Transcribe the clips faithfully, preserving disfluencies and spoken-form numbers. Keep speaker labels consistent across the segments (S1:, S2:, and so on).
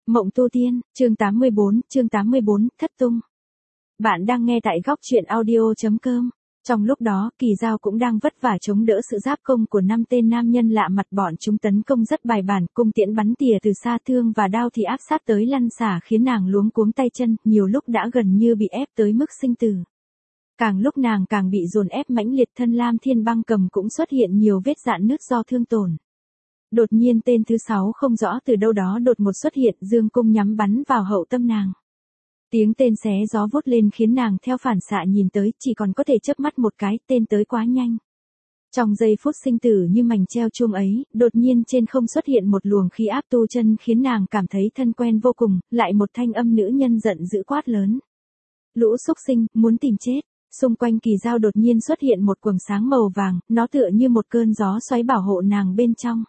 S1: Mộng tu tiên, chương tám mươi bốn, chương tám mươi bốn, thất tung. Bạn đang nghe tại góc truyện audio.com. Trong lúc đó, Kỳ Dao cũng đang vất vả chống đỡ sự giáp công của năm tên nam nhân lạ mặt, bọn chúng tấn công rất bài bản, cung tiễn bắn tỉa từ xa, thương và đao thì áp sát tới lăn xả, khiến nàng luống cuống tay chân, nhiều lúc đã gần như bị ép tới mức sinh tử. Càng lúc nàng càng bị dồn ép mãnh liệt, thân Lam Thiên Băng Cầm cũng xuất hiện nhiều vết rạn nứt do thương tổn. Đột nhiên tên thứ sáu không rõ từ đâu đó đột ngột xuất hiện, dương cung nhắm bắn vào hậu tâm nàng. Tiếng tên xé gió vút lên khiến nàng theo phản xạ nhìn tới, chỉ còn có thể chớp mắt một cái, tên tới quá nhanh. Trong giây phút sinh tử như mảnh treo chuông ấy, đột nhiên trên không xuất hiện một luồng khí áp tu chân khiến nàng cảm thấy thân quen vô cùng, lại một thanh âm nữ nhân giận dữ quát lớn. Lũ xúc sinh, muốn tìm chết. Xung quanh Kỳ Dao đột nhiên xuất hiện một quầng sáng màu vàng, nó tựa như một cơn gió xoáy bảo hộ nàng bên trong.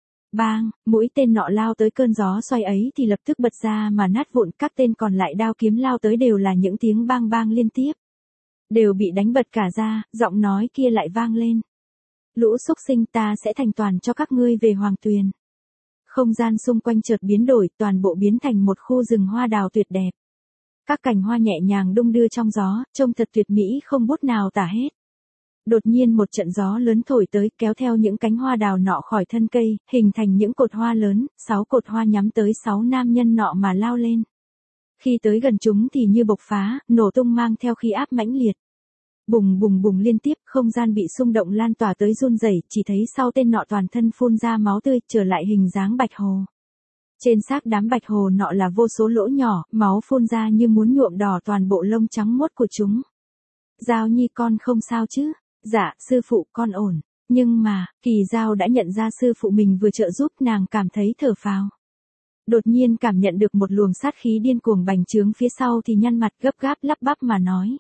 S1: Bang, mũi tên nọ lao tới cơn gió xoay ấy thì lập tức bật ra mà nát vụn, các tên còn lại đao kiếm lao tới đều là những tiếng bang bang liên tiếp. Đều bị đánh bật cả ra, giọng nói kia lại vang lên. Lũ xúc sinh, ta sẽ thành toàn cho các ngươi về Hoàng Tuyền. Không gian xung quanh chợt biến đổi, toàn bộ biến thành một khu rừng hoa đào tuyệt đẹp. Các cành hoa nhẹ nhàng đung đưa trong gió, trông thật tuyệt mỹ không bút nào tả hết. Đột nhiên một trận gió lớn thổi tới, kéo theo những cánh hoa đào nọ khỏi thân cây, hình thành những cột hoa lớn, sáu cột hoa nhắm tới sáu nam nhân nọ mà lao lên. Khi tới gần chúng thì như bộc phá, nổ tung mang theo khí áp mãnh liệt. Bùng bùng bùng liên tiếp, không gian bị xung động lan tỏa tới run rẩy, chỉ thấy sau tên nọ toàn thân phun ra máu tươi, trở lại hình dáng bạch hồ. Trên xác đám bạch hồ nọ là vô số lỗ nhỏ, máu phun ra như muốn nhuộm đỏ toàn bộ lông trắng muốt của chúng. Dao nhi con không sao chứ? Dạ, sư phụ con ổn. Nhưng mà, Kỳ Dao đã nhận ra sư phụ mình vừa trợ giúp, nàng cảm thấy thở phào. Đột nhiên cảm nhận được một luồng sát khí điên cuồng bành trướng phía sau thì nhăn mặt gấp gáp lắp bắp mà nói.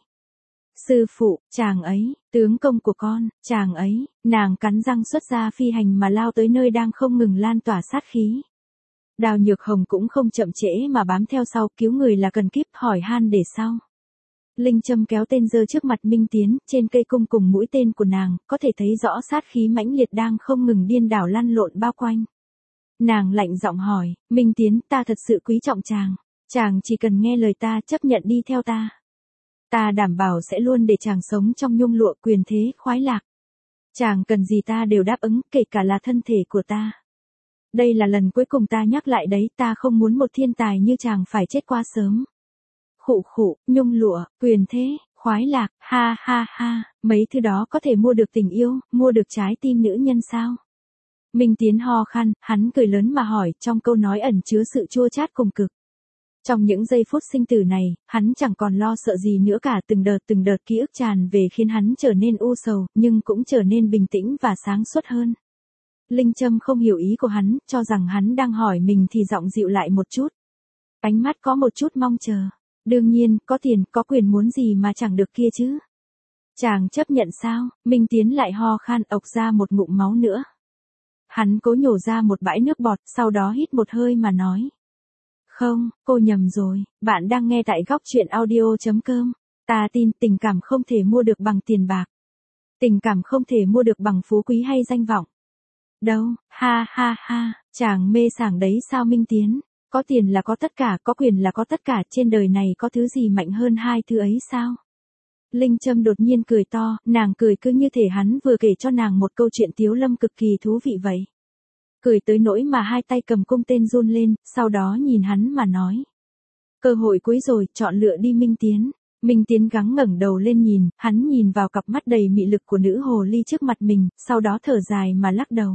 S1: Sư phụ, chàng ấy, tướng công của con, chàng ấy, nàng cắn răng xuất ra phi hành mà lao tới nơi đang không ngừng lan tỏa sát khí. Đào Nhược Hồng cũng không chậm trễ mà bám theo sau, cứu người là cần kíp, hỏi han để sau. Linh châm kéo tên giơ trước mặt Minh Tiến, trên cây cung cùng mũi tên của nàng, có thể thấy rõ sát khí mãnh liệt đang không ngừng điên đảo lăn lộn bao quanh. Nàng lạnh giọng hỏi, Minh Tiến, ta thật sự quý trọng chàng. Chàng chỉ cần nghe lời ta, chấp nhận đi theo ta. Ta đảm bảo sẽ luôn để chàng sống trong nhung lụa, quyền thế, khoái lạc. Chàng cần gì ta đều đáp ứng, kể cả là thân thể của ta. Đây là lần cuối cùng ta nhắc lại đấy, ta không muốn một thiên tài như chàng phải chết quá sớm. Khụ khụ, nhung lụa, quyền thế, khoái lạc, ha ha ha, mấy thứ đó có thể mua được tình yêu, mua được trái tim nữ nhân sao? Minh Tiến ho khan, hắn cười lớn mà hỏi, trong câu nói ẩn chứa sự chua chát cùng cực. Trong những giây phút sinh tử này, hắn chẳng còn lo sợ gì nữa cả, từng đợt từng đợt ký ức tràn về khiến hắn trở nên u sầu, nhưng cũng trở nên bình tĩnh và sáng suốt hơn. Linh Châm không hiểu ý của hắn, cho rằng hắn đang hỏi mình thì giọng dịu lại một chút. Ánh mắt có một chút mong chờ. Đương nhiên, có tiền, có quyền muốn gì mà chẳng được kia chứ. Chàng chấp nhận sao? Minh Tiến lại ho khan, ộc ra một ngụm máu nữa. Hắn cố nhổ ra một bãi nước bọt, sau đó hít một hơi mà nói. Không, cô nhầm rồi, bạn đang nghe tại góc truyện audio.com. Ta tin tình cảm không thể mua được bằng tiền bạc. Tình cảm không thể mua được bằng phú quý hay danh vọng. Đâu, ha ha ha, chàng mê sảng đấy sao Minh Tiến? Có tiền là có tất cả, có quyền là có tất cả, trên đời này có thứ gì mạnh hơn hai thứ ấy sao? Linh Châm đột nhiên cười to, nàng cười cứ như thể hắn vừa kể cho nàng một câu chuyện tiếu lâm cực kỳ thú vị vậy. Cười tới nỗi mà hai tay cầm cung tên run lên, sau đó nhìn hắn mà nói. Cơ hội cuối rồi, chọn lựa đi Minh Tiến. Minh Tiến gắng ngẩng đầu lên nhìn, hắn nhìn vào cặp mắt đầy mị lực của nữ hồ ly trước mặt mình, sau đó thở dài mà lắc đầu.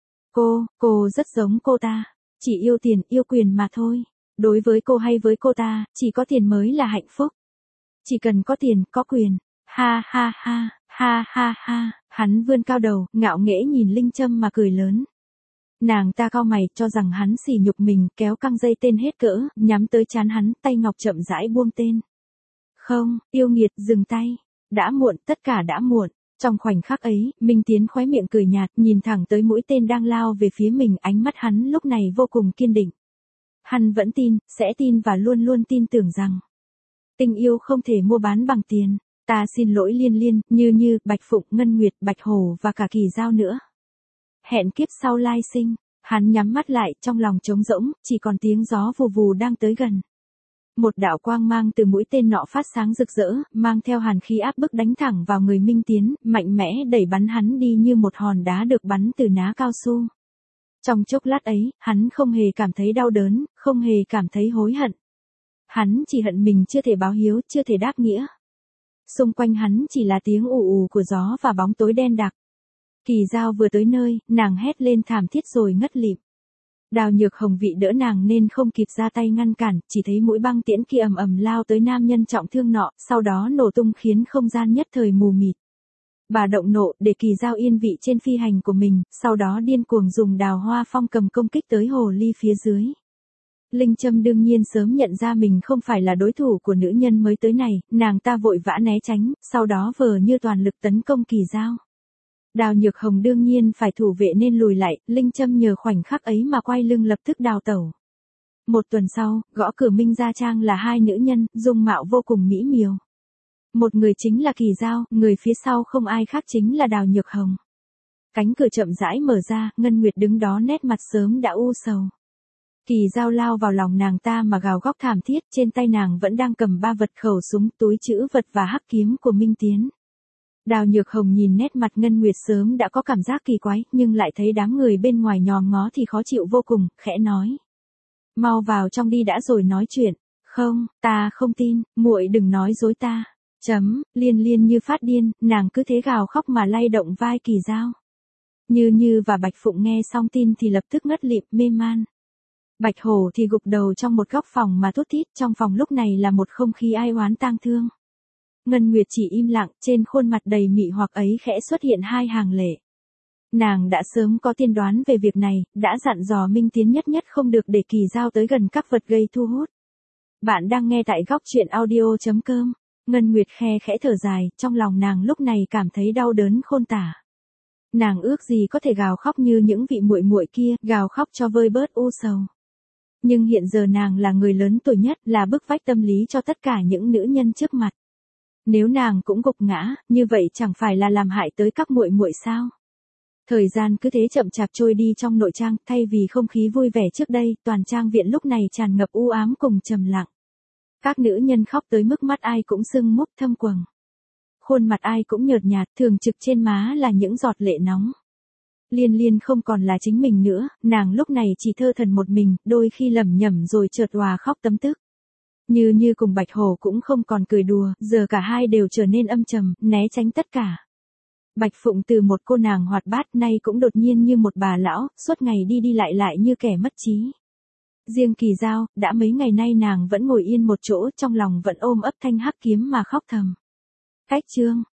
S1: Cô, cô rất giống cô ta. Chỉ yêu tiền, yêu quyền mà thôi. Đối với cô hay với cô ta, chỉ có tiền mới là hạnh phúc. Chỉ cần có tiền, có quyền. Ha ha ha, ha ha ha. Hắn vươn cao đầu, ngạo nghễ nhìn Linh Châm mà cười lớn. Nàng ta cau mày, cho rằng hắn sỉ nhục mình, kéo căng dây tên hết cỡ, nhắm tới trán hắn, tay ngọc chậm rãi buông tên. Không, yêu nghiệt, dừng tay. Đã muộn, tất cả đã muộn. Trong khoảnh khắc ấy, Minh Tiến khóe miệng cười nhạt, nhìn thẳng tới mũi tên đang lao về phía mình, ánh mắt hắn lúc này vô cùng kiên định. Hắn vẫn tin, sẽ tin và luôn luôn tin tưởng rằng tình yêu không thể mua bán bằng tiền. Ta xin lỗi Liên Liên, Như Như, Bạch Phụng, Ngân Nguyệt, Bạch Hổ và cả Kỳ Dao nữa. Hẹn kiếp sau lai sinh. Hắn nhắm mắt lại, trong lòng trống rỗng, chỉ còn tiếng gió vù vù đang tới gần. Một đạo quang mang từ mũi tên nọ phát sáng rực rỡ, mang theo hàn khí áp bức đánh thẳng vào người Minh Tiến, mạnh mẽ đẩy bắn hắn đi như một hòn đá được bắn từ ná cao su. Trong chốc lát ấy, hắn không hề cảm thấy đau đớn, không hề cảm thấy hối hận. Hắn chỉ hận mình chưa thể báo hiếu, chưa thể đáp nghĩa. Xung quanh hắn chỉ là tiếng ù ù của gió và bóng tối đen đặc. Kỳ Dao vừa tới nơi, nàng hét lên thảm thiết rồi ngất lịm. Đào Nhược Hồng vị đỡ nàng nên không kịp ra tay ngăn cản, chỉ thấy mũi băng tiễn kia ầm ầm lao tới nam nhân trọng thương nọ, sau đó nổ tung khiến không gian nhất thời mù mịt. Bà động nộ để Kỳ Dao yên vị trên phi hành của mình, sau đó điên cuồng dùng đào hoa phong cầm công kích tới hồ ly phía dưới. Linh Châm đương nhiên sớm nhận ra mình không phải là đối thủ của nữ nhân mới tới này, nàng ta vội vã né tránh, sau đó vờ như toàn lực tấn công Kỳ Dao. Đào Nhược Hồng đương nhiên phải thủ vệ nên lùi lại, Linh Châm nhờ khoảnh khắc ấy mà quay lưng lập tức đào tẩu. Một tuần sau, gõ cửa Minh Gia Trang là hai nữ nhân, dung mạo vô cùng mỹ miều. Một người chính là Kỳ Dao, người phía sau không ai khác chính là Đào Nhược Hồng. Cánh cửa chậm rãi mở ra, Ngân Nguyệt đứng đó nét mặt sớm đã u sầu. Kỳ Dao lao vào lòng nàng ta mà gào góc thảm thiết, trên tay nàng vẫn đang cầm ba vật khẩu súng, túi trữ vật và hắc kiếm của Minh Tiến. Đào Nhược Hồng nhìn nét mặt Ngân Nguyệt sớm đã có cảm giác kỳ quái, nhưng lại thấy đám người bên ngoài nhòm ngó thì khó chịu vô cùng, khẽ nói. Mau vào trong đi đã rồi nói chuyện. Không, ta không tin, muội đừng nói dối ta. Chấm, Liên Liên như phát điên, nàng cứ thế gào khóc mà lay động vai Kỳ Dao. Như Như và Bạch Phụng nghe xong tin thì lập tức ngất lịm, mê man. Bạch Hổ thì gục đầu trong một góc phòng mà thút thít, trong phòng lúc này là một không khí ai oán tang thương. Ngân Nguyệt chỉ im lặng, trên khuôn mặt đầy mị hoặc ấy khẽ xuất hiện hai hàng lệ. Nàng đã sớm có tiên đoán về việc này, đã dặn dò Minh Tiến nhất nhất không được để Kỳ Dao tới gần các vật gây thu hút. Bạn đang nghe tại góc truyện audio chấm com. Ngân Nguyệt khe khẽ thở dài, trong lòng nàng lúc này cảm thấy đau đớn khôn tả. Nàng ước gì có thể gào khóc như những vị muội muội kia, gào khóc cho vơi bớt u sầu. Nhưng hiện giờ nàng là người lớn tuổi nhất, là bức vách tâm lý cho tất cả những nữ nhân trước mặt. Nếu nàng cũng gục ngã, như vậy chẳng phải là làm hại tới các muội muội sao? Thời gian cứ thế chậm chạp trôi đi trong nội trang, thay vì không khí vui vẻ trước đây, toàn trang viện lúc này tràn ngập u ám cùng trầm lặng. Các nữ nhân khóc tới mức mắt ai cũng sưng múp thâm quầng. Khuôn mặt ai cũng nhợt nhạt, thường trực trên má là những giọt lệ nóng. Liên Liên không còn là chính mình nữa, nàng lúc này chỉ thơ thẩn một mình, đôi khi lẩm nhẩm rồi chợt òa khóc tấm tức. Như Như cùng Bạch Hổ cũng không còn cười đùa, giờ cả hai đều trở nên âm trầm, né tránh tất cả. Bạch Phụng từ một cô nàng hoạt bát nay cũng đột nhiên như một bà lão, suốt ngày đi đi lại lại như kẻ mất trí. Riêng Kỳ Dao, đã mấy ngày nay nàng vẫn ngồi yên một chỗ, trong lòng vẫn ôm ấp thanh hắc kiếm mà khóc thầm. Cách chương